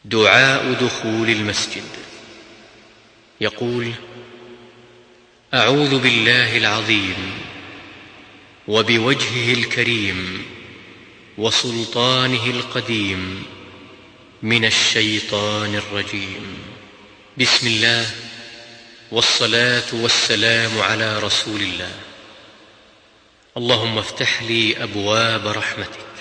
دعاء دخول المسجد. يقول: أعوذ بالله العظيم وبوجهه الكريم وسلطانه القديم من الشيطان الرجيم. بسم الله، والصلاة والسلام على رسول الله. اللهم افتح لي أبواب رحمتك